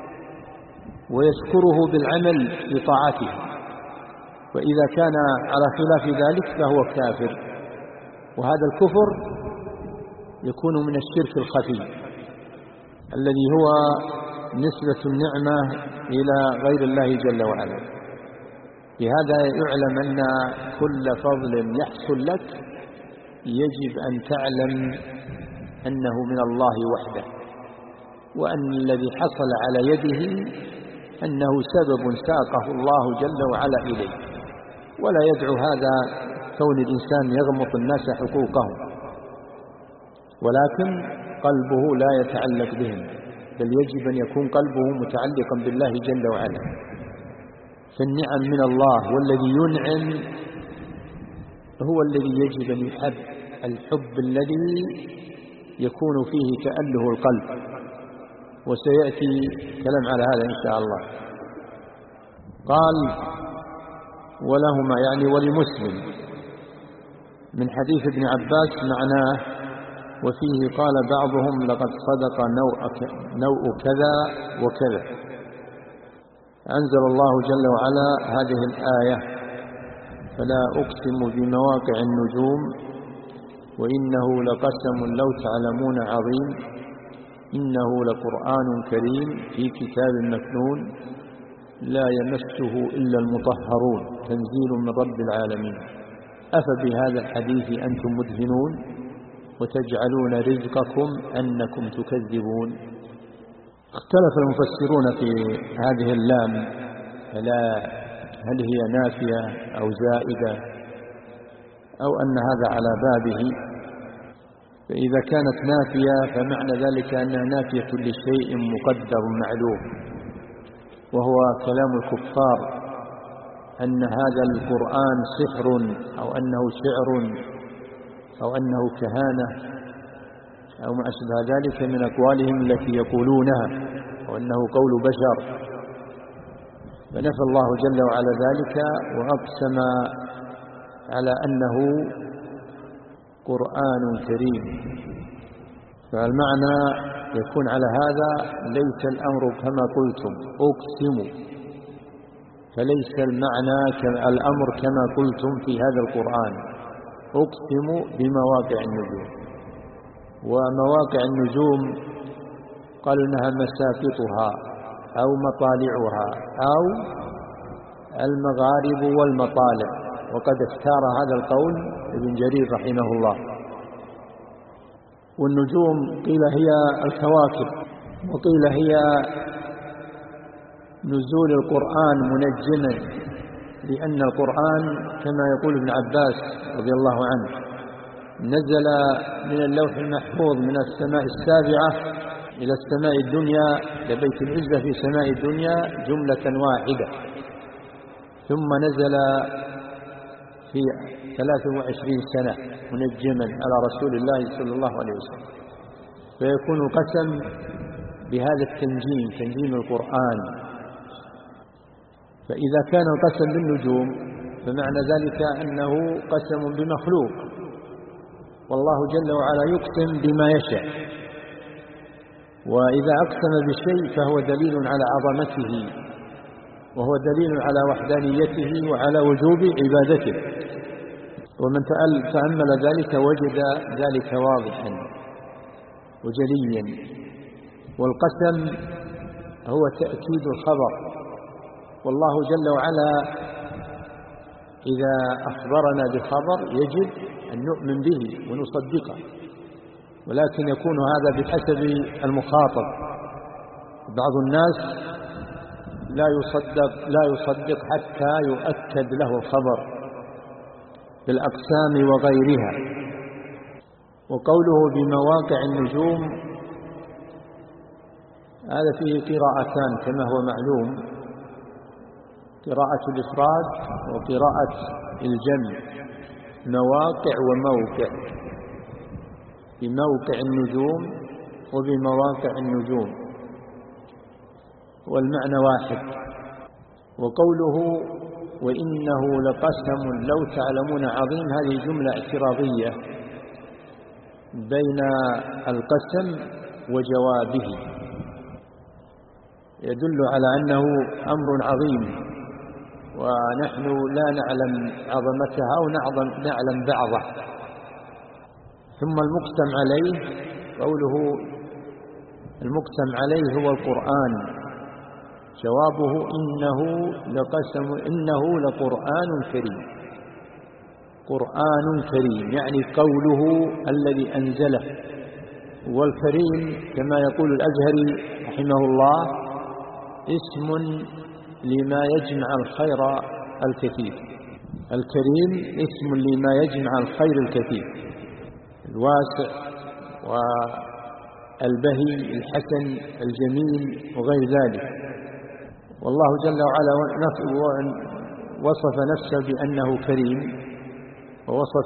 ويذكره بالعمل بطاعته، وإذا كان على خلاف ذلك فهو كافر. وهذا الكفر يكون من الشرك الخفي الذي هو نسبة النعمة إلى غير الله جل وعلا. بهذا يعلم أن كل فضل يحصل لك يجب أن تعلم أنه من الله وحده، وأن الذي حصل على يده أنه سبب ساقه الله جل وعلا إليه، ولا يدعو هذا كون الإنسان يغمط الناس حقوقهم، ولكن قلبه لا يتعلق بهم، بل يجب أن يكون قلبه متعلقا بالله جل وعلا. فالنعم من الله، والذي ينعم هو الذي يجب أن يحب الحب الذي يكون فيه تأله القلب، وسيأتي كلام على هذا إن شاء الله. قال ولهما يعني ولمسلم من حديث ابن عباس معناه، وفيه قال بعضهم لقد صدق نوء كذا وكذا. أنزل الله جل وعلا هذه الآية فلا أقسم بمواقع النجوم وإنه لقسم لو تعلمون عظيم إنه لقرآن كريم في كتاب مكنون لا يمسه إلا المطهرون تنزيل من رب العالمين. أفبهذا الحديث أنتم مدهنون وتجعلون رزقكم أنكم تكذبون. اختلف المفسرون في هذه اللام، فلا هل هي نافية أو زائدة أو أن هذا على بابه. فإذا كانت نافية فمعنى ذلك أنها نافية لشيء مقدر معلوم، وهو كلام الكفار أن هذا القرآن سحر أو أنه شعر أو أنه كهانة أو ما أشبه ذلك من أقوالهم التي يقولونها، أو أنه قول بشر. فنفى الله جل وعلا ذلك وأقسم على أنه قرآن كريم. فالمعنى يكون على هذا ليس الأمر كما قلتم أقسم، فليس المعنى الأمر كما قلتم في هذا القرآن. أقسم بمواقع النجوم، ومواقع النجوم قالوا إنها مساقطها أو مطالعها أو المغارب والمطالع، وقد اختار هذا القول ابن جرير رحمه الله. والنجوم قيل هي الكواكب، وقيل هي نزول القرآن منجما، لأن القرآن كما يقول ابن عباس رضي الله عنه نزل من اللوح المحفوظ من السماء السابعة إلى السماء الدنيا لبيت العزة في سماء الدنيا جملة واحدة، ثم نزل في ثلاث وعشرين سنة منجما على رسول الله صلى الله عليه وسلم. فيكون القسم بهذا التنجيم، تنجيم القرآن. فإذا كان القسم بالنجوم فمعنى ذلك أنه قسم بمخلوق، والله جل وعلا يقسم بما يشاء، وإذا أقسم بشيء فهو دليل على عظمته، وهو دليل على وحدانيته وعلى وجوب عبادته. ومن تأمل ذلك وجد ذلك واضحا وجليا. والقسم هو تأكيد الخبر، والله جل وعلا إذا أخبرنا بخبر يجب أن نؤمن به ونصدقه، ولكن يكون هذا بحسب المخاطب. بعض الناس لا يصدق لا يصدق حتى يؤكد له الخبر بالأقسام وغيرها. وقوله بمواقع النجوم هذا فيه قراءتان كما هو معلوم، قراءة الإفراد وقراءة الجمع، مواقع وموقع، بموقع النجوم وبمواقع النجوم، والمعنى واحد. وقوله وإنه لقسم لو تعلمون عظيم، هذه جملة اعتراضية بين القسم وجوابه، يدل على أنه أمر عظيم ونحن لا نعلم عظمتها أو نعلم بعضه. ثم المقسم عليه، قوله المقسم عليه هو القرآن، جوابه إنه لقسم إنه لقرآن كريم. قرآن كريم يعني قوله الذي أنزله. والكريم كما يقول الأزهري رحمه الله اسم لما يجمع الخير الكثير. الكريم اسم لما يجمع الخير الكثير، الواسع والبهي الحسن الجميل وغير ذلك. والله جل وعلا وصف نفسه بأنه كريم، ووصف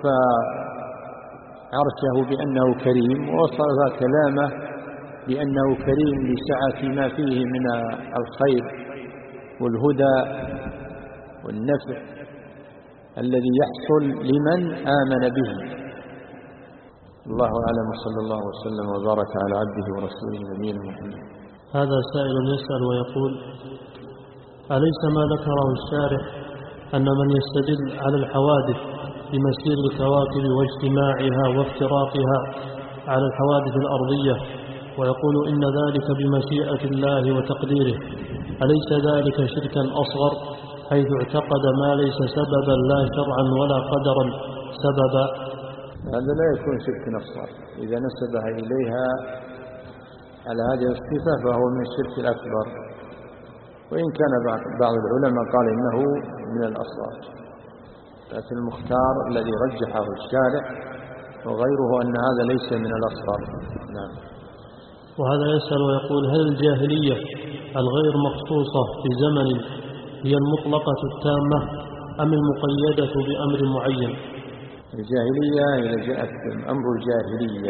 عرشه بأنه كريم، ووصف كلامه بأنه كريم لسعة ما فيه من الخير والهدى والنفع الذي يحصل لمن آمن به. الله أعلم، صلى الله وسلم وبارك على عبده ورسوله نبينا محمد. هذا سائل يسأل ويقول: أليس ما ذكره الشارح أن من يستدل على الحوادث بمسير الكواكب واجتماعها وافتراقها على الحوادث الأرضية ويقول إن ذلك بمشيئة الله وتقديره، أليس ذلك شركا أصغر حيث اعتقد ما ليس سببا لا شرعا ولا قدرا سببا؟ هذا لا يكون شركا أصغر إذا نسبها إليها على هذه الصفة، فهو من الشرك الأكبر، وإن كان بعض العلماء قال إنه من الأصغر، لكن المختار الذي رجحه الشارع وغيره أن هذا ليس من الأصغر. نعم. وهذا يسأل ويقول: هل الجاهلية الغير مخصوصة في زمن هي المطلقة التامة أم المقيدة بأمر معين؟ الجاهلية إذا جاءت أمر الجاهلية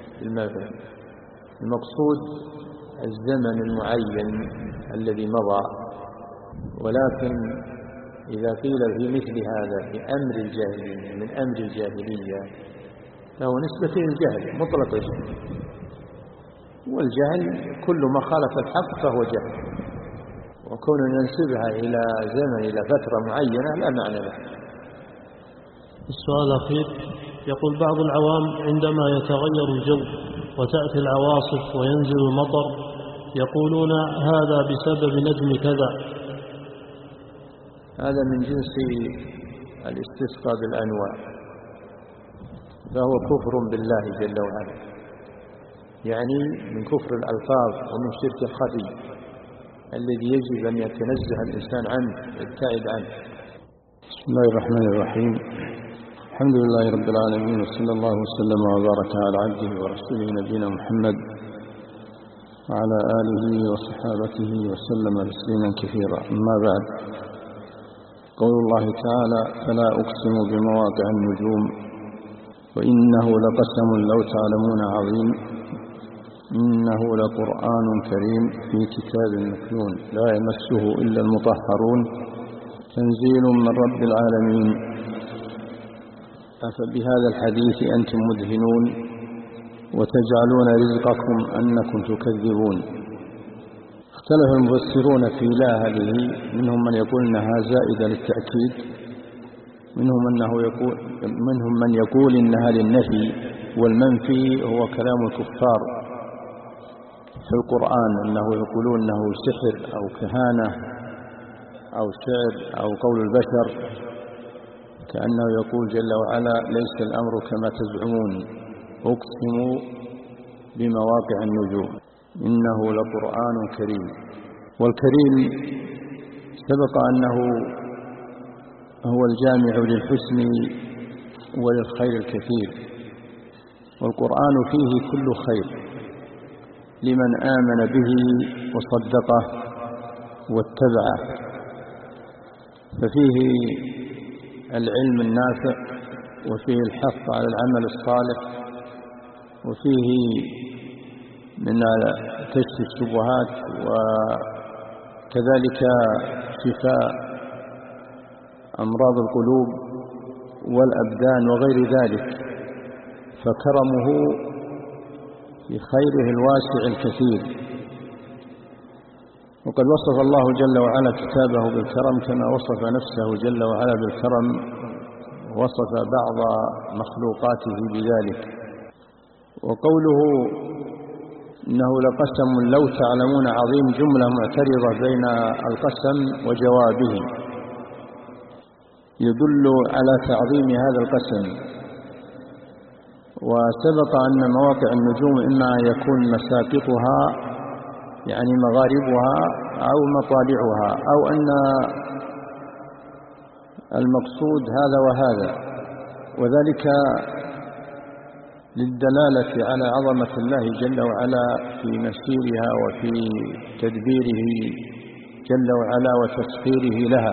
المقصود الزمن المعين الذي مضى، ولكن إذا قيل في مثل هذا بأمر الجاهلية من أمر الجاهلية فهو نسبة للجهل مطلق الجهل، والجهل كل ما خالف الحق فهو جهل، وكون ننسبها إلى زمن إلى فترة معينة لا معنى له. السؤال الأخير يقول بعض العوام عندما يتغير الجو وتأتي العواصف وينزل المطر يقولون هذا بسبب نجم كذا. هذا من جنس الاستسقاء بالأنواع، فهو كفر بالله جل وعلا، يعني من كفر الألفاظ ومن شرك الخفي الذي يجب أن يتنزه الإنسان عنه يبتعد عنه. بسم الله الرحمن الرحيم. الحمد لله رب العالمين، وصلى الله وسلم وبارك على عبده ورسوله نبينا محمد وعلى آله وصحابته وسلم تسليما كثيرا. أما بعد، قول الله تعالى: فلا أقسم بمواقع النجوم وإنه لقسم لو تعلمون عظيم إنه لقرآن كريم في كتاب مكنون لا يمسه إلا المطهرون تنزيل من رب العالمين. أفبهذا الحديث أنتم مدهنون وتجعلون رزقكم أنكم تكذبون. اختلف المفسرون في لا هذه، منهم من يقول أنها زائدة للتأكيد، منهم, أنه يقول منهم من يقول إنها للنفي، والمنفي هو كلام الكفار في القرآن، أنه يقولون أنه سحر أو كهانة أو شعر أو قول البشر، كأنه يقول جل وعلا: ليس الأمر كما تزعمون، أقسم بمواقع النجوم إنه لقرآن كريم. والكريم سبق أنه هو الجامع للحسن وللخير الكثير، والقرآن فيه كل خير لمن آمن به وصدقه واتبعه، ففيه العلم النافع، وفيه الحث على العمل الصالح، وفيه من كشف الشبهات، وكذلك شفاء أمراض القلوب والأبدان وغير ذلك، فكرمه في خيره الواسع الكثير. وقد وصف الله جل وعلا كتابه بالكرم كما وصف نفسه جل وعلا بالكرم، وصف بعض مخلوقاته بذلك. وقوله إنه لقسم لو تعلمون عظيم جملة معترضة بين القسم وجوابه، يدل على تعظيم هذا القسم. وسبق أن مواقع النجوم إما يكون مساقطها يعني مغاربها أو مطالعها، أو أن المقصود هذا وهذا، وذلك للدلالة على عظمة الله جل وعلا في مسيرها وفي تدبيره جل وعلا وتسخيره لها.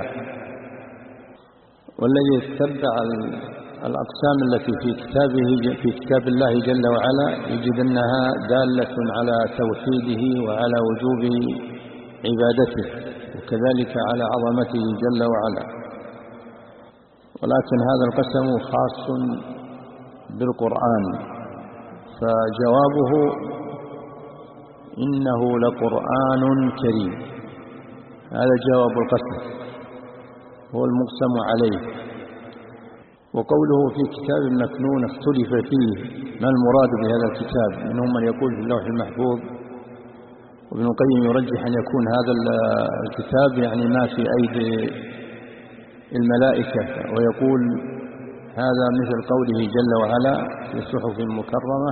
والذي يتبع الأقسام التي في كتابه في كتاب الله جل وعلا يجد أنها دالة على توحيده وعلى وجوب عبادته، وكذلك على عظمته جل وعلا. ولكن هذا القسم خاص بالقرآن، فجوابه إنه لقرآن كريم، هذا جواب القسم هو المقسم عليه. وقوله في كتاب مكنون اختلف فيه ما المراد بهذا الكتاب، منهم من يقول في اللوح المحفوظ، وابن القيم يرجح أن يكون هذا الكتاب يعني ما في أيدي الملائكة، ويقول هذا مثل قوله جل وعلا في صحف مكرمة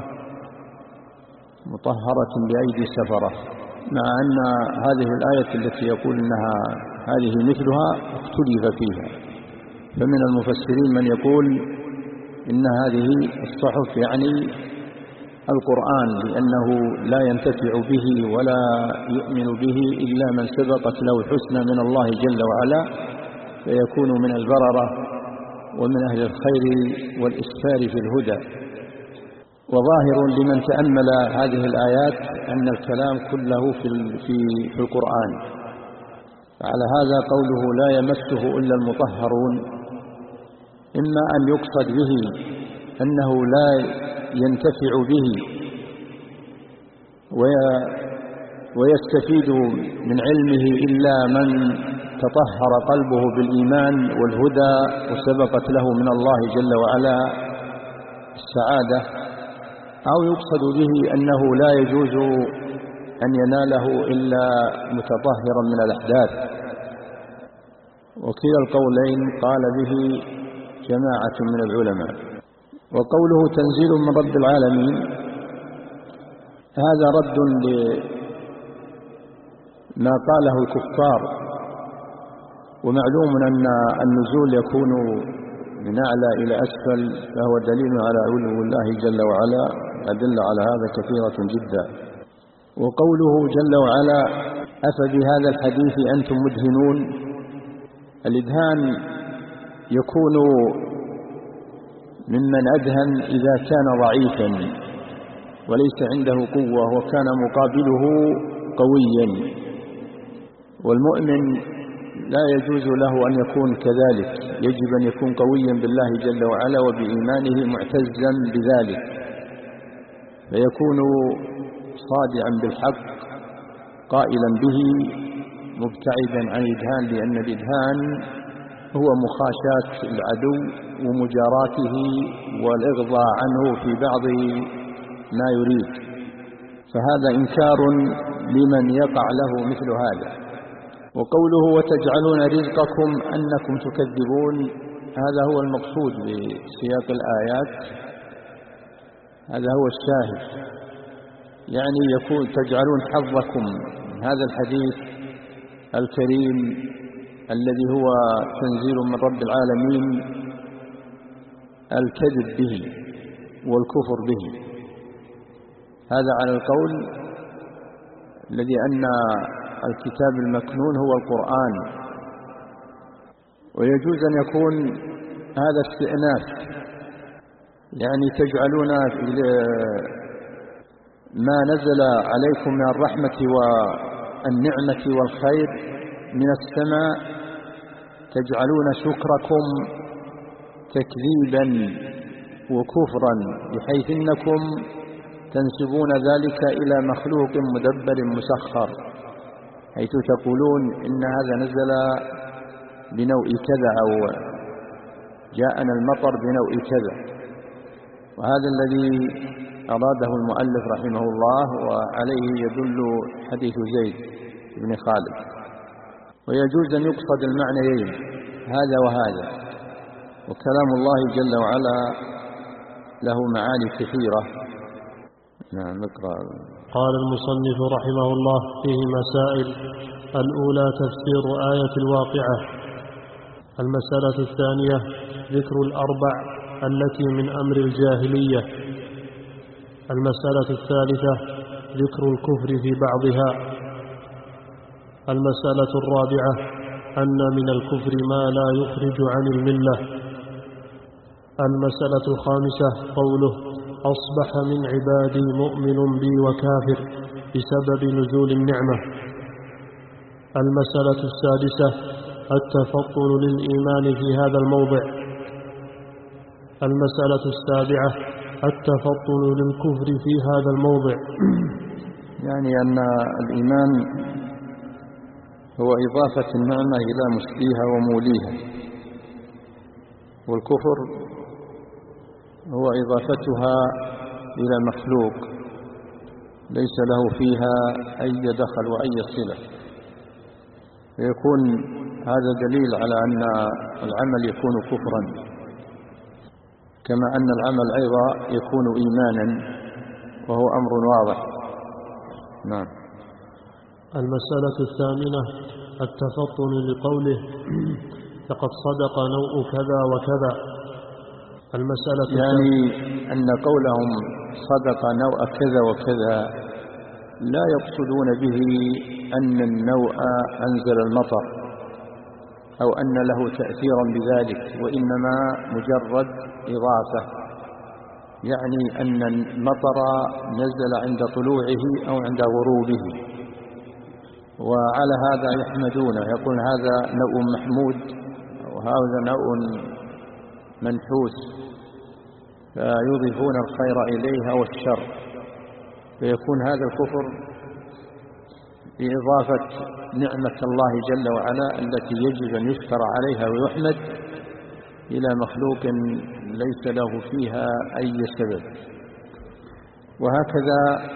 مطهرة بأيدي سفرة، مع أن هذه الآية التي يقول أنها هذه مثلها اختلف فيها. فمن المفسرين من يقول إن هذه الصحف يعني القرآن، لأنه لا ينتفع به ولا يؤمن به إلا من سبقت له الحسنى من الله جل وعلا، فيكون من البررة ومن أهل الخير والإسفار في الهدى. وظاهر لمن تأمل هذه الآيات أن الكلام كله في في في القرآن. على هذا قوله لا يمسه إلا المطهرون، إما أن يقصد به أنه لا ينتفع به ويستفيد من علمه إلا من تطهر قلبه بالإيمان والهدى وسبقت له من الله جل وعلا السعادة، أو يقصد به أنه لا يجوز أن يناله إلا متطهرا من الأحداث. وكلا القولين قال به جماعة من العلماء. وقوله تنزيل من رب العالمين هذا رد لما قاله الكفار، ومعلوم أن النزول يكون من أعلى إلى أسفل، فهو دليل على علو الله جل وعلا، أدل على هذا كثيرة جدا. وقوله جل وعلا أفبهذا الحديث أنتم مدهنون، الإدهان يكون ممن أدهن إذا كان ضعيفا وليس عنده قوة وكان مقابله قويا، والمؤمن لا يجوز له أن يكون كذلك، يجب أن يكون قويا بالله جل وعلا وبإيمانه معتزا بذلك، فيكون صادعا بالحق قائلا به مبتعدا عن الإدهان، لأن الإدهان هو مخاشاة العدو ومجاراته والإغضاء عنه في بعض ما يريد، فهذا إنكار لمن يقع له مثل هذا. وقوله وتجعلون رزقكم أنكم تكذبون، هذا هو المقصود بسياق الآيات، هذا هو الشاهد، يعني يكون تجعلون حظكم من هذا الحديث الكريم الذي هو تنزيل من رب العالمين الكذب به والكفر به، هذا على القول الذي أن الكتاب المكنون هو القرآن. ويجوز أن يكون هذا استئناف، يعني تجعلون ما نزل عليكم من الرحمة والنعمة والخير من السماء، تجعلون شكركم تكذيبا وكفرا، بحيث إنكم تنسبون ذلك إلى مخلوق مدبر مسخر، حيث تقولون إن هذا نزل بنوع كذا أو جاءنا المطر بنوع كذا، وهذا الذي أراده المؤلف رحمه الله، وعليه يدل حديث زيد بن خالد. ويجوز أن يقصد المعنيين هذا وهذا، وكلام الله جل وعلا له معاني كثيرة. نعم نقرأ. قال المصنف رحمه الله فيه مسائل: الأولى تفسير آية الواقعة. المسألة الثانية ذكر الأربع التي من أمر الجاهلية. المسألة الثالثة ذكر الكفر في بعضها. المسألة الرابعة أن من الكفر ما لا يخرج عن الملة. المسألة الخامسة قوله أصبح من عبادي مؤمن بي وكافر بسبب نزول النعمة. المسألة السادسة التفطن للإيمان في هذا الموضع. المسألة السابعة التفطن للكفر في هذا الموضع. يعني أن الإيمان هو إضافة النعمة إلى مسديها وموليها، والكفر هو إضافتها إلى مخلوق ليس له فيها أي دخل وأي صلة، فيكون هذا دليل على أن العمل يكون كفرا، كما أن العمل أيضا يكون إيمانا، وهو أمر واضح. نعم. المسألة الثامنة التفطن لقوله لقد صدق نوء كذا وكذا. المسألة يعني أن قولهم صدق نوء كذا وكذا لا يقصدون به أن النوء أنزل المطر أو أن له تأثيرا بذلك، وإنما مجرد إضافة، يعني أن المطر نزل عند طلوعه أو عند غروبه، وعلى هذا يحمدون، يقول هذا نوء محمود وهذا نوء منحوس، فيضيفون الخير إليه أو الشر. فيكون هذا الكفر بإضافة نعمة الله جل وعلا التي يجب أن يشكر عليها ويحمد إلى مخلوق ليس له فيها أي سبب. وهكذا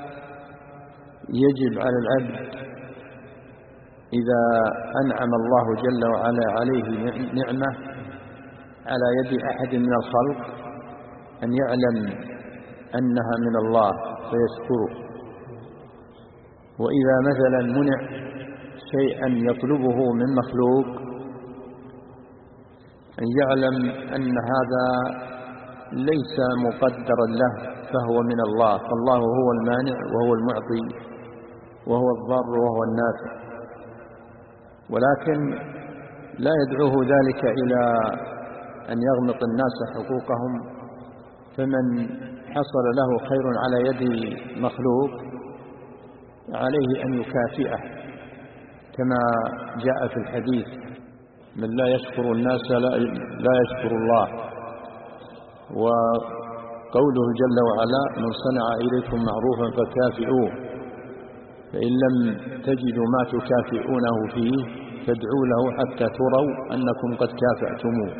يجب على العبد إذا أنعم الله جل وعلا عليه نعمة على يد أحد من الخلق أن يعلم أنها من الله فيشكره. وإذا مثلا منع شيئا يطلبه من مخلوق أن يعلم أن هذا ليس مقدرا له فهو من الله، فالله هو المانع وهو المعطي وهو الضار وهو النافع، ولكن لا يدعوه ذلك إلى أن يغمط الناس حقوقهم. فمن حصل له خير على يد مخلوق عليه أن يكافئه كما جاء في الحديث: من لا يشكر الناس لا يشكر الله. وقوله جل وعلا: من صنع إليكم معروفا فكافئوه، فإن لم تجدوا ما تكافئونه فيه فادعوا له حتى تروا أنكم قد كافأتموه.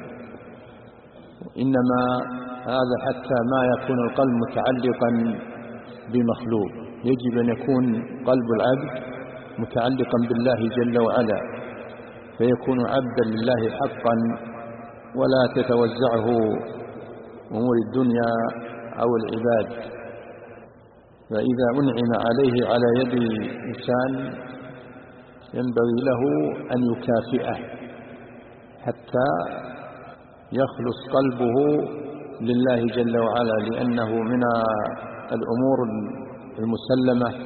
إنما هذا حتى ما يكون القلب متعلقا بمخلوق، يجب أن يكون قلب العبد متعلقا بالله جل وعلا، فيكون عبدا لله حقا، ولا تتوزعه أمور الدنيا أو العباد. فإذا أنعم عليه على يد إنسان ينبغي له أن يكافئه حتى يخلص قلبه لله جل وعلا، لأنه من الأمور المسلمة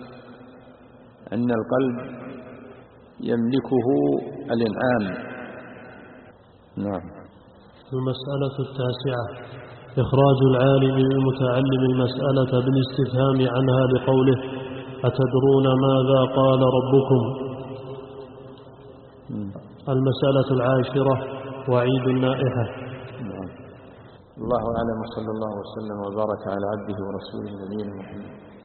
أن القلب يملكه الإنعام. نعم. المسألة التاسعة: إخراج العالم للمتعلم المسألة بالاستفهام عنها بقوله: أتدرون ماذا قال ربكم؟ المسألة العاشرة: وعيد النائحة. الله أعلم، صلى الله وسلم وبارك على عبده ورسوله نبينا محمد.